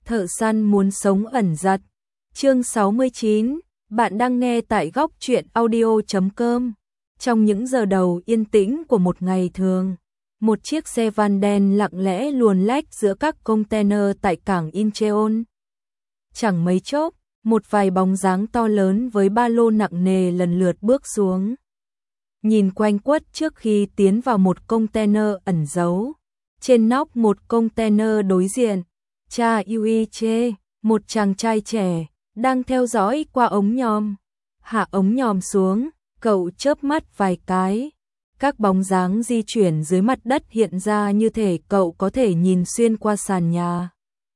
Thợ săn muốn sống ẩn giật. Chương 69, bạn đang nghe tại góc truyện audio.com. Trong những giờ đầu yên tĩnh của một ngày thường, một chiếc xe van đen lặng lẽ luồn lách giữa các container tại cảng Incheon. Chẳng mấy chốc, một vài bóng dáng to lớn với ba lô nặng nề lần lượt bước xuống. Nhìn quanh quất trước khi tiến vào một container ẩn giấu. Trên nóc một container đối diện, Cha Yuiche, một chàng trai trẻ, đang theo dõi qua ống nhòm. Hạ ống nhòm xuống, cậu chớp mắt vài cái. Các bóng dáng di chuyển dưới mặt đất hiện ra như thể cậu có thể nhìn xuyên qua sàn nhà.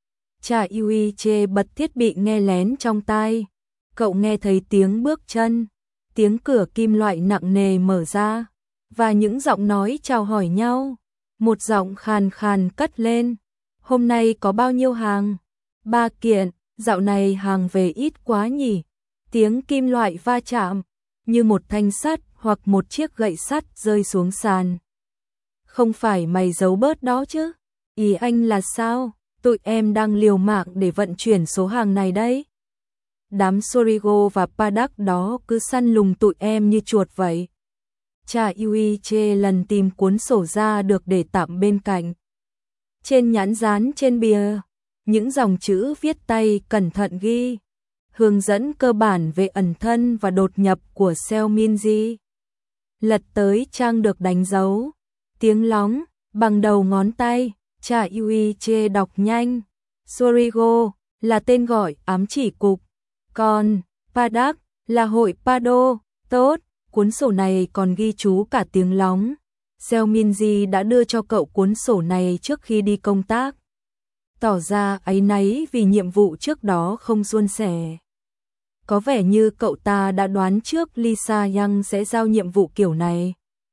Cha Yuiche bật thiết bị nghe lén trong tai. Cậu nghe thấy tiếng bước chân, tiếng cửa kim loại nặng nề mở ra, và những giọng nói chào hỏi nhau. Một giọng khàn khàn cất lên. Hôm nay có bao nhiêu hàng? 3 kiện, dạo này hàng về ít quá nhỉ? Tiếng kim loại va chạm, như một thanh sắt hoặc một chiếc gậy sắt rơi xuống sàn. Không phải mày giấu bớt đó chứ? Ý anh là sao? Tụi em đang liều mạng để vận chuyển số hàng này đấy. Đám Sorigo và Padak đó cứ săn lùng tụi em như chuột vậy. Cha Yuiche lần tìm cuốn sổ ra được để tạm bên cạnh. Trên nhãn dán trên bìa, những dòng chữ viết tay cẩn thận ghi hướng dẫn cơ bản về ẩn thân và đột nhập của Seo Minji. Lật tới trang được đánh dấu tiếng lóng bằng đầu ngón tay. Cha Yuiche đọc nhanh. Sorigo là tên gọi ám chỉ cục, còn Padak là hội Pado. Tốt, cuốn sổ này còn ghi chú cả tiếng lóng. Seo Minji đã đưa cho cậu cuốn sổ này trước khi đi công tác, tỏ ra áy náy vì nhiệm vụ trước đó không suôn sẻ. Có vẻ như cậu ta đã đoán trước Lisa Yang sẽ giao nhiệm vụ kiểu này.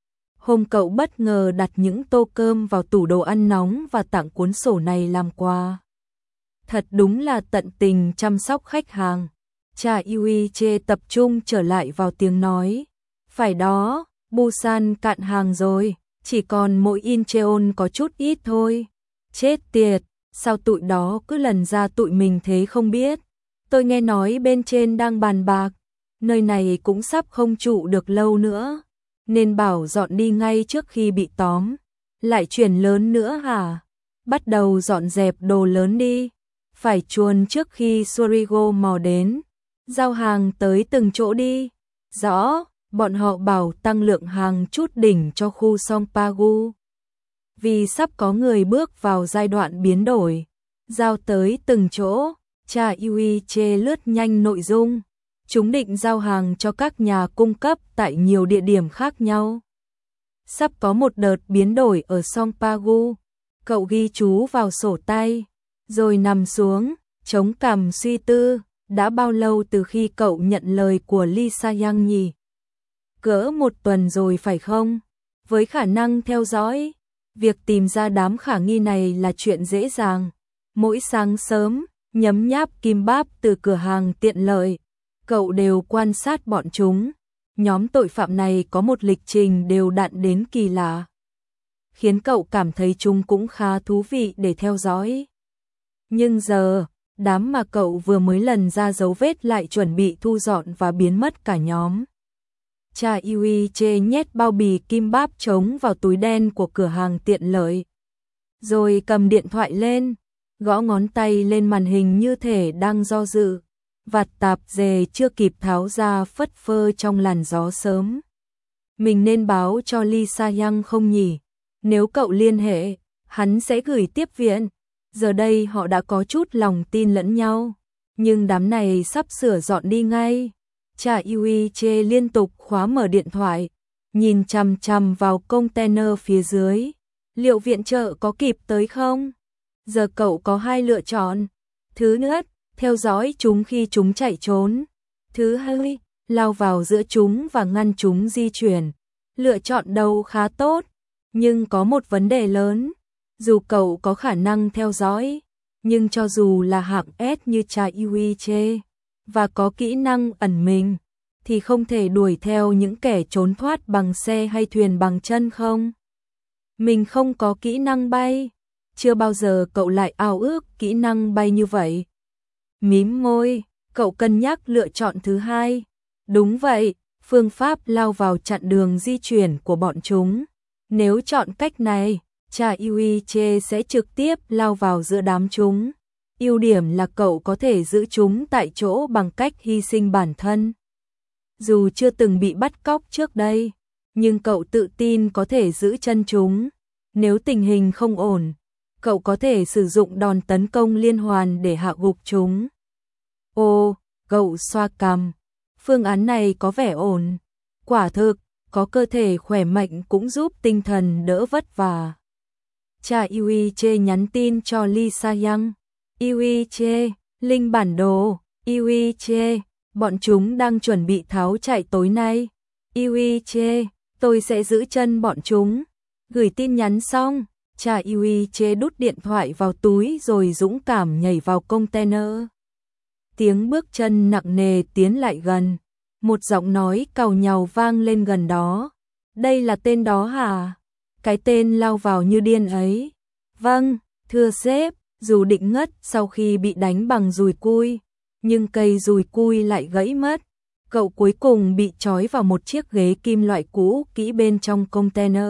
Hôm cậu bất ngờ đặt những tô cơm vào tủ đồ ăn nóng và tặng cuốn sổ này làm quà. Thật đúng là tận tình chăm sóc khách hàng. Cha Yuiche tập trung trở lại vào tiếng nói. Phải đó, Busan cạn hàng rồi, chỉ còn mỗi Incheon có chút ít thôi. Chết tiệt, sao tụi đó cứ lần ra tụi mình thế không biết. Tôi nghe nói bên trên đang bàn bạc, nơi này cũng sắp không trụ được lâu nữa, nên bảo dọn đi ngay trước khi bị tóm. Lại chuyển lớn nữa hả? Bắt đầu dọn dẹp đồ lớn đi, phải chuồn trước khi Sorigo mò đến. Giao hàng tới từng chỗ đi. Rõ. Bọn họ bảo tăng lượng hàng chút đỉnh cho khu Songpagu. Vì sắp có người bước vào giai đoạn biến đổi. Giao tới từng chỗ, cha Yuiche lướt nhanh nội dung. Chúng định giao hàng cho các nhà cung cấp tại nhiều địa điểm khác nhau. Sắp có một đợt biến đổi ở Songpagu. Cậu ghi chú vào sổ tay, rồi nằm xuống, chống cằm suy tư. Đã bao lâu từ khi cậu nhận lời của Lisa Yang nhỉ? Cỡ 1 tuần rồi phải không? Với khả năng theo dõi, việc tìm ra đám khả nghi này là chuyện dễ dàng. Mỗi sáng sớm, nhấm nháp kim báp từ cửa hàng tiện lợi, cậu đều quan sát bọn chúng. Nhóm tội phạm này có một lịch trình đều đặn đến kỳ lạ, khiến cậu cảm thấy chúng cũng khá thú vị để theo dõi. Nhưng giờ, đám mà cậu vừa mới lần ra dấu vết lại chuẩn bị thu dọn và biến mất cả nhóm. Cha Yuiche nhét bao bì kim báp trống vào túi đen của cửa hàng tiện lợi, rồi cầm điện thoại lên, gõ ngón tay lên màn hình như thể đang do dự. Vạt tạp dề chưa kịp tháo ra phất phơ trong làn gió sớm. Mình nên báo cho Lisa Yang không nhỉ? Nếu cậu liên hệ, hắn sẽ gửi tiếp viện. Giờ đây họ đã có chút lòng tin lẫn nhau, nhưng đám này sắp sửa dọn đi ngay. Cha Yuiche liên tục khóa mở điện thoại, nhìn chằm chằm vào container phía dưới. Liệu viện trợ có kịp tới không? Giờ cậu có 2 lựa chọn. Thứ nhất, theo dõi chúng khi chúng chạy trốn. Thứ hai, lao vào giữa chúng và ngăn chúng di chuyển. Lựa chọn đầu khá tốt, nhưng có một vấn đề lớn. Dù cậu có khả năng theo dõi, nhưng cho dù là hạng S như cha Yuiche và có kỹ năng ẩn mình, thì không thể đuổi theo những kẻ trốn thoát bằng xe hay thuyền bằng chân không? Mình không có kỹ năng bay. chưa bao giờ cậu lại ao ước kỹ năng bay như vậy. Mím môi, cậu cân nhắc lựa chọn thứ hai. Đúng vậy, phương pháp lao vào chặn đường di chuyển của bọn chúng. Nếu chọn cách này, cha Yuiche sẽ trực tiếp lao vào giữa đám chúng. Ưu điểm là cậu có thể giữ chúng tại chỗ bằng cách hy sinh bản thân. Dù chưa từng bị bắt cóc trước đây, nhưng cậu tự tin có thể giữ chân chúng. Nếu tình hình không ổn, cậu có thể sử dụng đòn tấn công liên hoàn để hạ gục chúng. Ô, cậu xoa cằm. Phương án này có vẻ ổn. Quả thực, có cơ thể khỏe mạnh cũng giúp tinh thần đỡ vất vả. Cha Yuiche nhắn tin cho Lee Sa-young. Yuiche, linh bản đồ. Yuiche, bọn chúng đang chuẩn bị tháo chạy tối nay. Yuiche, tôi sẽ giữ chân bọn chúng. Gửi tin nhắn xong, cha Yuiche đút điện thoại vào túi rồi dũng cảm nhảy vào container. Tiếng bước chân nặng nề tiến lại gần. Một giọng nói càu nhàu vang lên gần đó. Đây là tên đó hả? Cái tên lao vào như điên ấy. Vâng, thưa sếp, dù định ngất sau khi bị đánh bằng dùi cui, nhưng cây dùi cui lại gãy mất. Cậu cuối cùng bị trói vào một chiếc ghế kim loại cũ kỹ bên trong container.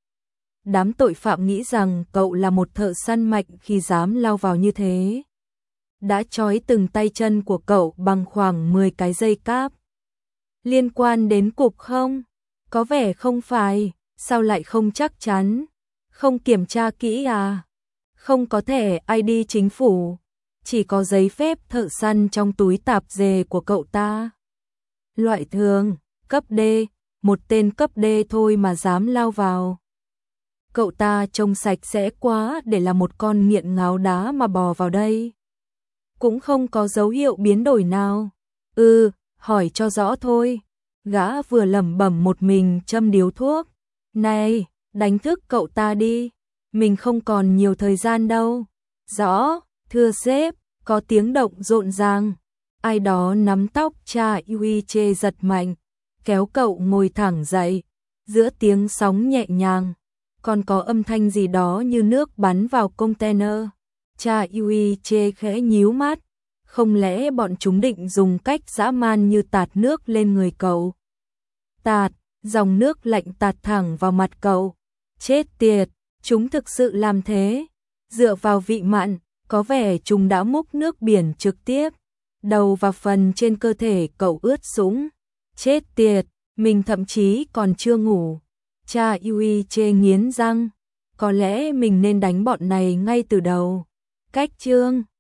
Đám tội phạm nghĩ rằng cậu là một thợ săn mạnh khi dám lao vào như thế. Đã trói từng tay chân của cậu bằng khoảng 10 cái dây cáp. Liên quan đến cục không? Có vẻ không phải, sao lại không chắc chắn? Không kiểm tra kỹ à? Không có thẻ ID chính phủ, chỉ có giấy phép thợ săn trong túi tạp dề của cậu ta. Loại thường, cấp D, một tên cấp D thôi mà dám lao vào. Cậu ta trông sạch sẽ quá để là một con nghiện ngáo đá mà bò vào đây. Cũng không có dấu hiệu biến đổi nào. Hỏi cho rõ thôi. Gã vừa lẩm bẩm một mình châm điếu thuốc. Này, đánh thức cậu ta đi. Mình không còn nhiều thời gian đâu. Rõ, thưa sếp, có tiếng động rộn ràng. Ai đó nắm tóc cha Yuiche giật mạnh, kéo cậu ngồi thẳng dậy. Giữa tiếng sóng nhẹ nhàng, còn có âm thanh gì đó như nước bắn vào container. Cha Yuiche khẽ nhíu mắt. Không lẽ bọn chúng định dùng cách dã man như tạt nước lên người cậu? Tạt, dòng nước lạnh tạt thẳng vào mặt cậu. Chết tiệt, chúng thực sự làm thế. Dựa vào vị mặn, có vẻ chúng đã múc nước biển trực tiếp. Đầu và phần trên cơ thể cậu ướt sũng. Chết tiệt, mình thậm chí còn chưa ngủ. Cha Yuiche nghiến răng. Có lẽ mình nên đánh bọn này ngay từ đầu. Cách chương